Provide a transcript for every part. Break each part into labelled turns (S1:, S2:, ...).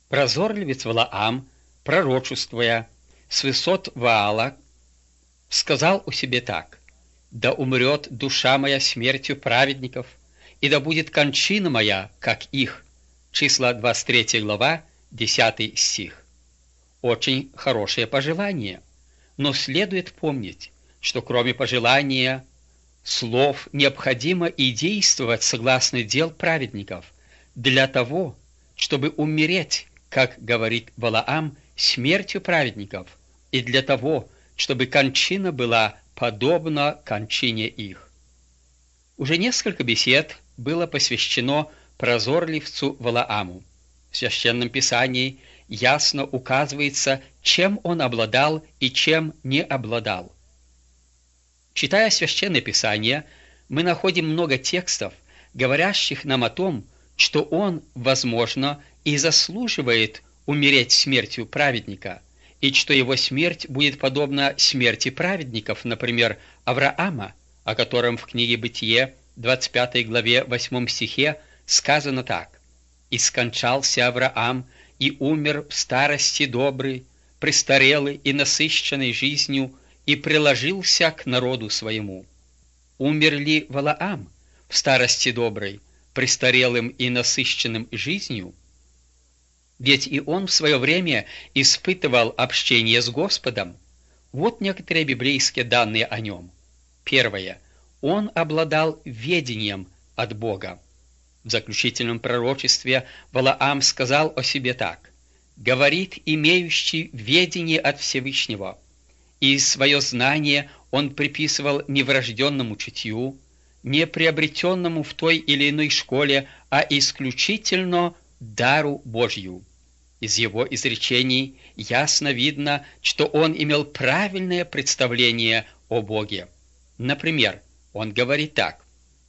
S1: Прозорливец Валаам, пророчествуя с высот Ваала, сказал о себе так: «Да умрет душа моя смертью праведников, и да будет кончина моя, как их». Числа 23 глава, 10 стих. Очень хорошее пожелание, но следует помнить, что кроме пожелания слов необходимо и действовать согласно дел праведников для того, чтобы умереть, как говорит Валаам, смертью праведников, и для того, чтобы кончина была подобна кончине их. Уже несколько бесед было посвящено прозорливцу Валааму. В Священном Писании ясно указывается, чем он обладал и чем не обладал. Читая Священное Писание, мы находим много текстов, говорящих нам о том, что он, возможно, и заслуживает умереть смертью праведника, и что его смерть будет подобна смерти праведников, например, Авраама, о котором в книге Бытие, 25 главе 8 стихе сказано так: «И скончался Авраам, и умер в старости добрый, престарелый и насыщенный жизнью, и приложился к народу своему». Умер ли Валаам в старости доброй, престарелым и насыщенным жизнью? Ведь и он в свое время испытывал общение с Господом. Вот некоторые библейские данные о нем. Первое. Он обладал ведением от Бога. В заключительном пророчестве Валаам сказал о себе так: «Говорит имеющий ведение от Всевышнего». И свое знание он приписывал не врожденному чутью, не приобретенному в той или иной школе, а исключительно дару Божью. Из его изречений ясно видно, что он имел правильное представление о Боге. Например, он говорит так: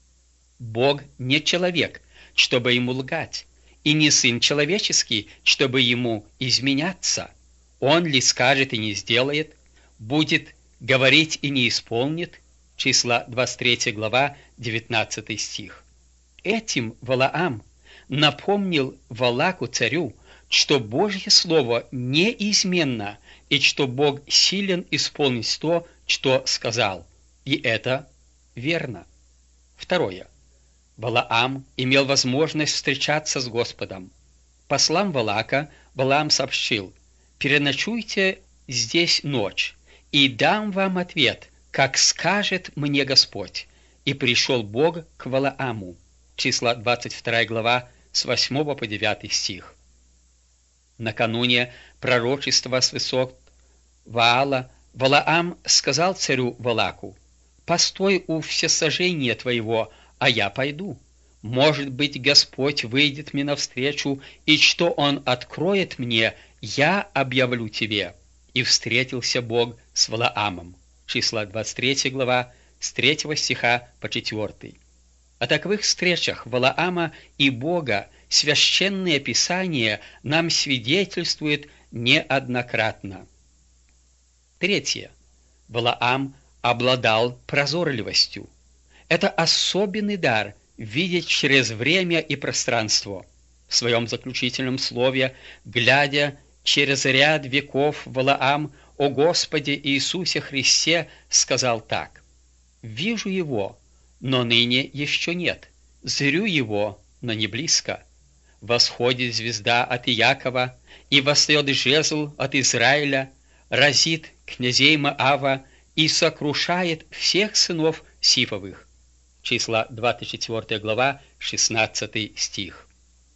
S1: «Бог не человек, чтобы ему лгать, и не сын человеческий, чтобы ему изменяться. Он ли скажет и не сделает, будет говорить и не исполнит». Числа 23 глава, 19 стих. Этим Валаам напомнил Валаку царю, что Божье Слово неизменно, и что Бог силен исполнить то, что сказал. И это верно. Второе. Валаам имел возможность встречаться с Господом. Послам Валака Валаам сообщил: «Переночуйте здесь ночь, и дам вам ответ, как скажет мне Господь». И пришел Бог к Валааму. Числа 22 глава, с 8 по 9 стих. Накануне пророчества с высот Ваала Валаам сказал царю Валаку: «Постой у всесожжения твоего, а я пойду. Может быть, Господь выйдет мне навстречу, и что Он откроет мне, я объявлю тебе». И встретился Бог с Валаамом. Числа 23 глава, с 3 стиха по 4. О таковых встречах Валаама и Бога Священное Писание нам свидетельствует неоднократно. Третье. Валаам обладал прозорливостью. Это особенный дар видеть через время и пространство. В своем заключительном слове, глядя через ряд веков, Валаам о Господе Иисусе Христе сказал так: «Вижу Его, но ныне еще нет, зрю Его, но не близко. Восходит звезда от Иакова, и восстает жезл от Израиля, разит князей Моава и сокрушает всех сынов Сифовых». Числа 24 глава, 16 стих.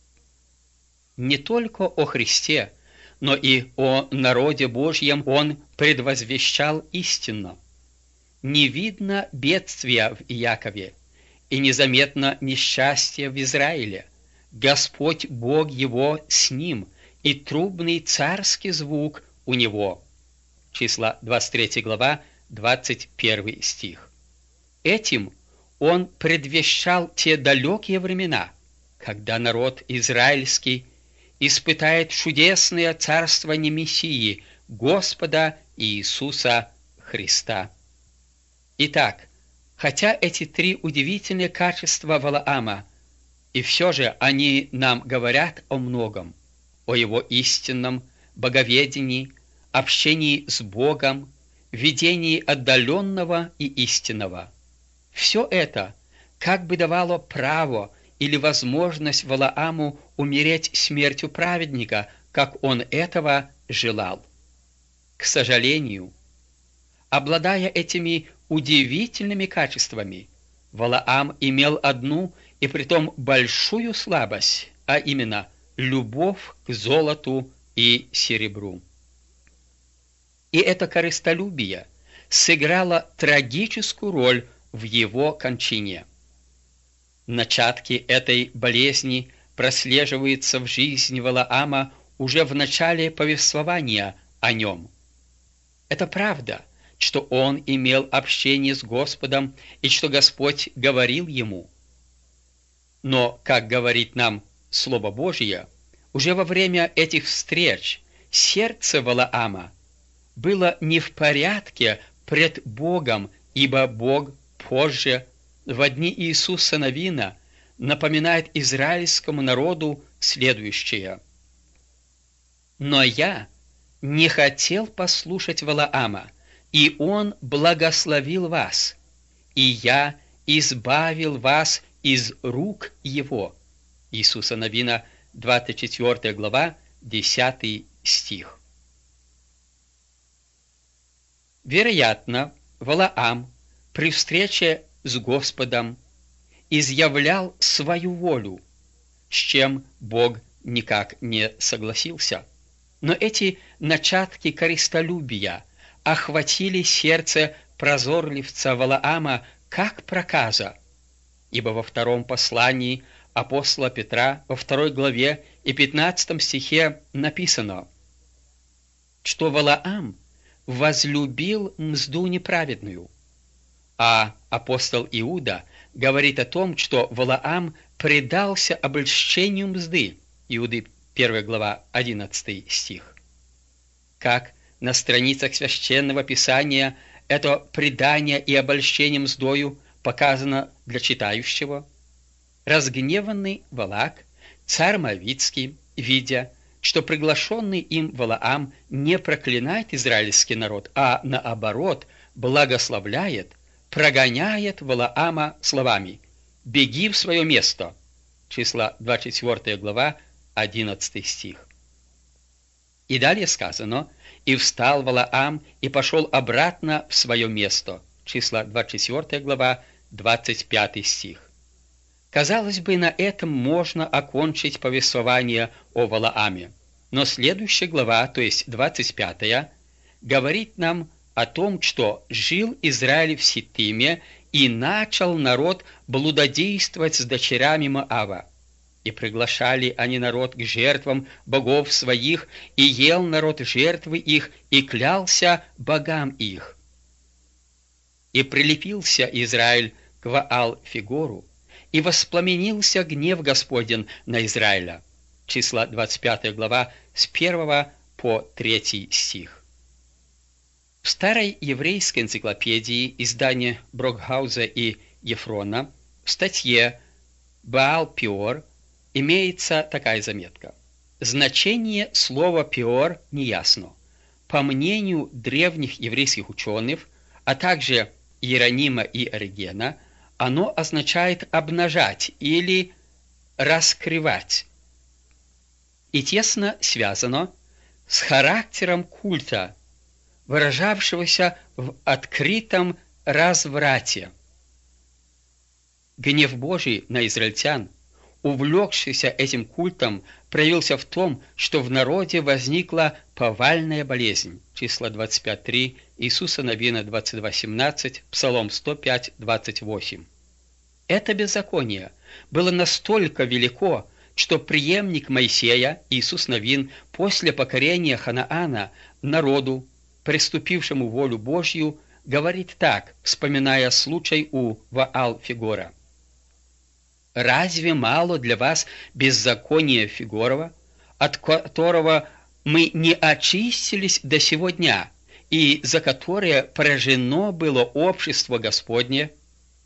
S1: Не только о Христе, но и о народе Божьем он предвозвещал истинно. Не видно бедствия в Иакове, и незаметно несчастье в Израиле. Господь Бог его с ним, и трубный царский звук у него. Числа 23 глава, 21 стих. Этим он предвещал те далекие времена, когда народ израильский испытает чудесное царствование Мессии, Господа Иисуса Христа. Итак, хотя эти три удивительные качества Валаама, и все же они нам говорят о многом. о его истинном боговедении, общении с Богом, видении отдаленного и истинного. Все это как бы давало право или возможность Валааму умереть смертью праведника, как он этого желал. К сожалению, обладая этими удивительными качествами, Валаам имел одну и притом большую слабость, а именно любовь к золоту и серебру. И это корыстолюбие сыграло трагическую роль в его кончине. Начатки этой болезни прослеживаются в жизни Валаама уже в начале повествования о нем. Это правда, что он имел общение с Господом и что Господь говорил ему. Но, как говорит нам Слово Божье, уже во время этих встреч сердце Валаама было не в порядке пред Богом, ибо Бог позже, в дни Иисуса Навина, напоминает израильскому народу следующее: «Но я не хотел послушать Валаама, и он благословил вас, и я избавил вас из рук его». Иисуса Навина, 24 глава, 10 стих. Вероятно, Валаам при встрече с Господом изъявлял свою волю, с чем Бог никак не согласился. Но эти начатки корыстолюбия охватили сердце прозорливца Валаама как проказа, ибо во втором послании апостола Петра, во 2 главе и 15 стихе написано, что Валаам возлюбил мзду неправедную, а апостол Иуда говорит о том, что Валаам предался обольщению мзды, Иуды 1 глава 11 стих. Как на страницах Священного Писания это предание и обольщение мздою показано для читающего. Разгневанный Валак, царь Моавитский, видя, что приглашенный им Валаам не проклинает израильский народ, а наоборот благословляет, прогоняет Валаама словами: «Беги в свое место». Числа 24 глава, 11 стих. И далее сказано: «И встал Валаам и пошел обратно в свое место». Числа 24 глава, 25 стих. Казалось бы, на этом можно окончить повествование о Валааме. Но следующая глава, то есть 25, говорит нам о том, что жил Израиль в Ситиме, и начал народ блудодействовать с дочерями Моава. И приглашали они народ к жертвам богов своих, и ел народ жертвы их, и клялся богам их. И прилепился Израиль к Ваал-Фигору, и воспламенился гнев Господень на Израиля. Числа 25 глава, с 1 по 3 стих. В старой еврейской энциклопедии издания Брокгауза и Ефрона в статье «Баал-Пеор» имеется такая заметка. Значение слова «пеор» неясно. По мнению древних еврейских ученых, а также Иеронима и Оригена, оно означает обнажать или раскрывать и тесно связано с характером культа, выражавшегося в открытом разврате. Гнев Божий на израильтян, увлекшийся этим культом, проявился в том, что в народе возникла повальная болезнь. Числа 25:3, Иисуса Навина 22:17, Псалом 105:28. Это беззаконие было настолько велико, что преемник Моисея, Иисус Навин, после покорения Ханаана народу, приступившему волю Божью, говорит так, вспоминая случай у Ваал-Фигора: «Разве мало для вас беззакония Фигорова, от которого мы не очистились до сего дня, и за которое поражено было общество Господне?»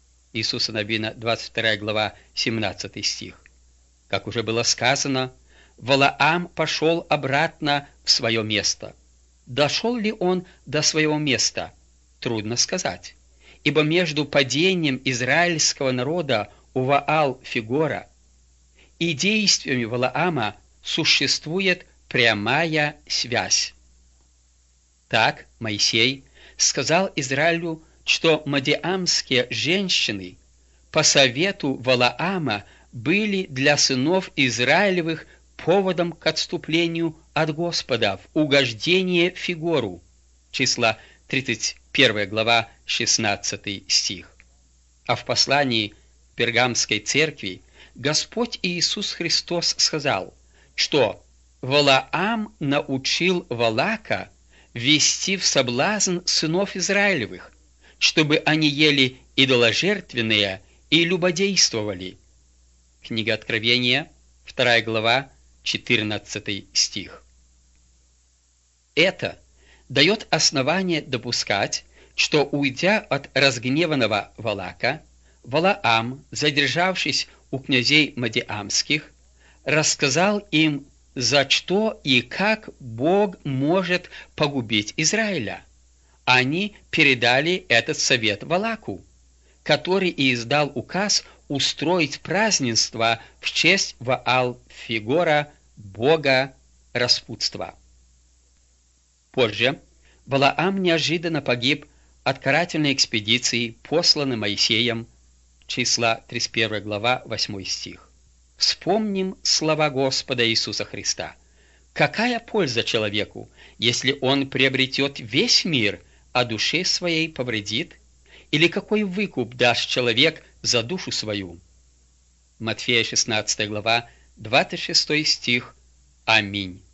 S1: Иисуса Навина, 22 глава, 17 стих. Как уже было сказано, Валаам пошел обратно в свое место. Дошел ли он до своего места? Трудно сказать, ибо между падением израильского народа у Ваал-Фигора и действиями Валаама существует прямая связь. Так Моисей сказал Израилю, что мадиамские женщины по совету Валаама были для сынов Израилевых поводом к отступлению от Господа в угождение Фигору. Числа 31 глава 16 стих. А в послании Пергамской церкви Господь Иисус Христос сказал, что Валаам научил Валака ввести в соблазн сынов Израилевых, чтобы они ели идоложертвенные и любодействовали. Книга Откровения, 2 глава, 14 стих. Это дает основание допускать, что, уйдя от разгневанного Валака, Валаам, задержавшись у князей Мадиамских, рассказал им, за что и как Бог может погубить Израиля. Они передали этот совет Валаку, который и издал указ устроить празднество в честь Ваал-Фигора, бога распутства. Позже Валаам неожиданно погиб от карательной экспедиции, посланной Моисеем, числа 31 глава, 8 стих. Вспомним слова Господа Иисуса Христа. Какая польза человеку, если он приобретет весь мир, а душе своей повредит? Или какой выкуп даст человек за душу свою? Матфея 16 глава, 26 стих. Аминь.